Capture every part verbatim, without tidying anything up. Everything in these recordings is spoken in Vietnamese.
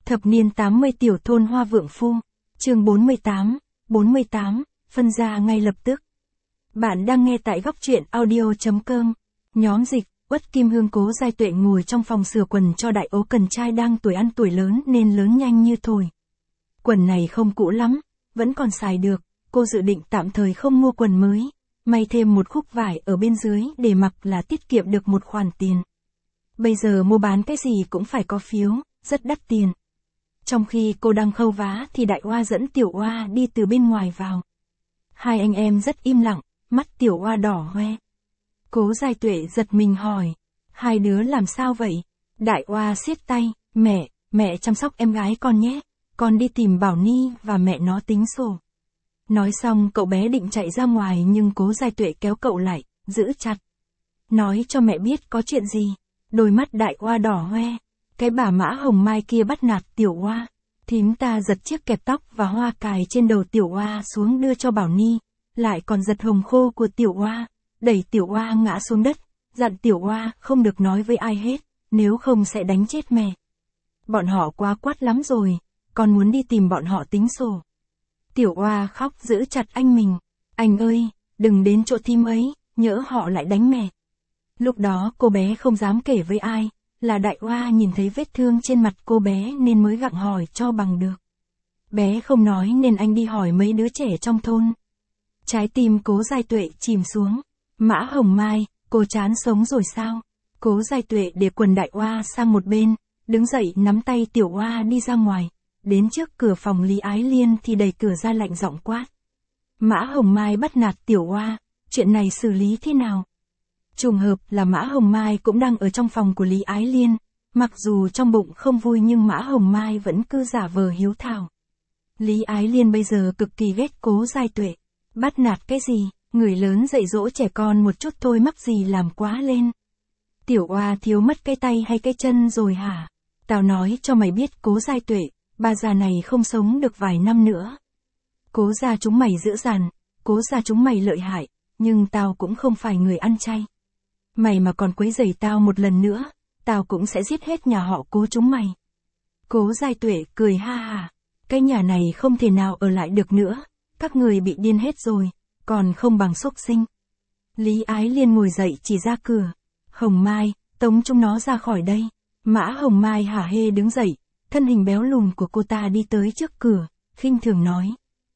Thập niên tám mươi tiểu thôn Hoa Vượng Phu, chương bốn mươi tám, bốn mươi tám, phân ra ngay lập tức. Bạn đang nghe tại góc truyện audio.com. Nhóm dịch, Uất Kim Hương Cố Giai Tuệ ngồi trong phòng sửa quần cho đại ố cần trai đang tuổi ăn tuổi lớn nên lớn nhanh như thổi. Quần này không cũ lắm, vẫn còn xài được, cô dự định tạm thời không mua quần mới, may thêm một khúc vải ở bên dưới để mặc là tiết kiệm được một khoản tiền. Bây giờ mua bán cái gì cũng phải có phiếu, rất đắt tiền. Trong khi cô đang khâu vá thì đại oa dẫn tiểu oa đi từ bên ngoài vào. Hai anh em rất im lặng, mắt tiểu oa đỏ hoe. Cố Giai Tuệ giật mình hỏi, hai đứa làm sao vậy? Đại oa siết tay, mẹ, mẹ chăm sóc em gái con nhé, con đi tìm Bảo Ni và mẹ nó tính sổ. Nói xong cậu bé định chạy ra ngoài nhưng Cố Giai Tuệ kéo cậu lại, giữ chặt. Nói cho mẹ biết có chuyện gì, đôi mắt đại oa đỏ hoe. Cái bà Mã Hồng Mai kia bắt nạt tiểu oa, thím ta giật chiếc kẹp tóc và hoa cài trên đầu tiểu oa xuống đưa cho Bảo Ni, lại còn giật hồng khô của tiểu oa, đẩy tiểu oa ngã xuống đất, dặn tiểu oa không được nói với ai hết, nếu không sẽ đánh chết mẹ. Bọn họ quá quát lắm rồi, con muốn đi tìm bọn họ tính sổ. Tiểu oa khóc giữ chặt anh mình, anh ơi, đừng đến chỗ thím ấy, nhỡ họ lại đánh mẹ. Lúc đó cô bé không dám kể với ai. Là đại oa nhìn thấy vết thương trên mặt cô bé nên mới gặng hỏi cho bằng được. Bé không nói nên anh đi hỏi mấy đứa trẻ trong thôn. Trái tim Cố Giai Tuệ chìm xuống. Mã Hồng Mai, cô chán sống rồi sao? Cố Giai Tuệ để quần đại oa sang một bên, đứng dậy nắm tay tiểu oa đi ra ngoài. Đến trước cửa phòng Lý Ái Liên thì đẩy cửa ra lạnh giọng quát. Mã Hồng Mai bắt nạt tiểu oa, chuyện này xử lý thế nào? Trùng hợp là Mã Hồng Mai cũng đang ở trong phòng của Lý Ái Liên, mặc dù trong bụng không vui nhưng Mã Hồng Mai vẫn cứ giả vờ hiếu thảo. Lý Ái Liên bây giờ cực kỳ ghét Cố Giai Tuệ. Bắt nạt cái gì, người lớn dạy dỗ trẻ con một chút thôi mắc gì làm quá lên. Tiểu oa thiếu mất cái tay hay cái chân rồi hả? Tao nói cho mày biết Cố Giai Tuệ, bà già này không sống được vài năm nữa. Cố gia chúng mày dữ dằn, Cố gia chúng mày lợi hại, nhưng tao cũng không phải người ăn chay. Mày mà còn quấy rầy tao một lần nữa, tao cũng sẽ giết hết nhà họ Cố chúng mày. Cố Giai Tuệ cười ha ha, cái nhà này không thể nào ở lại được nữa, các người bị điên hết rồi, còn không bằng xúc sinh. Lý Ái Liên ngồi dậy chỉ ra cửa, Hồng Mai, tống chúng nó ra khỏi đây. Mã Hồng Mai hả hê đứng dậy, thân hình béo lùn của cô ta đi tới trước cửa, khinh thường nói.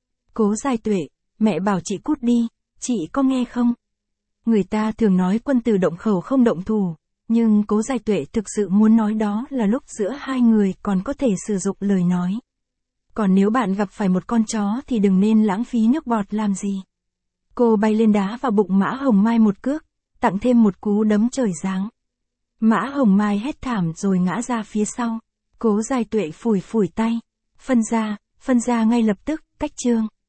Cố Giai Tuệ, mẹ bảo chị cút đi, chị có nghe không? Người ta thường nói quân tử động khẩu không động thủ, nhưng Cố Giai Tuệ thực sự muốn nói đó là lúc giữa hai người còn có thể sử dụng lời nói. Còn nếu bạn gặp phải một con chó thì đừng nên lãng phí nước bọt làm gì. Cô bay lên đá vào bụng Mã Hồng Mai một cước, tặng thêm một cú đấm trời giáng. Mã Hồng Mai hét thảm rồi ngã ra phía sau. Cố Giai Tuệ phủi phủi tay. Phân ra, phân ra ngay lập tức, cách chương.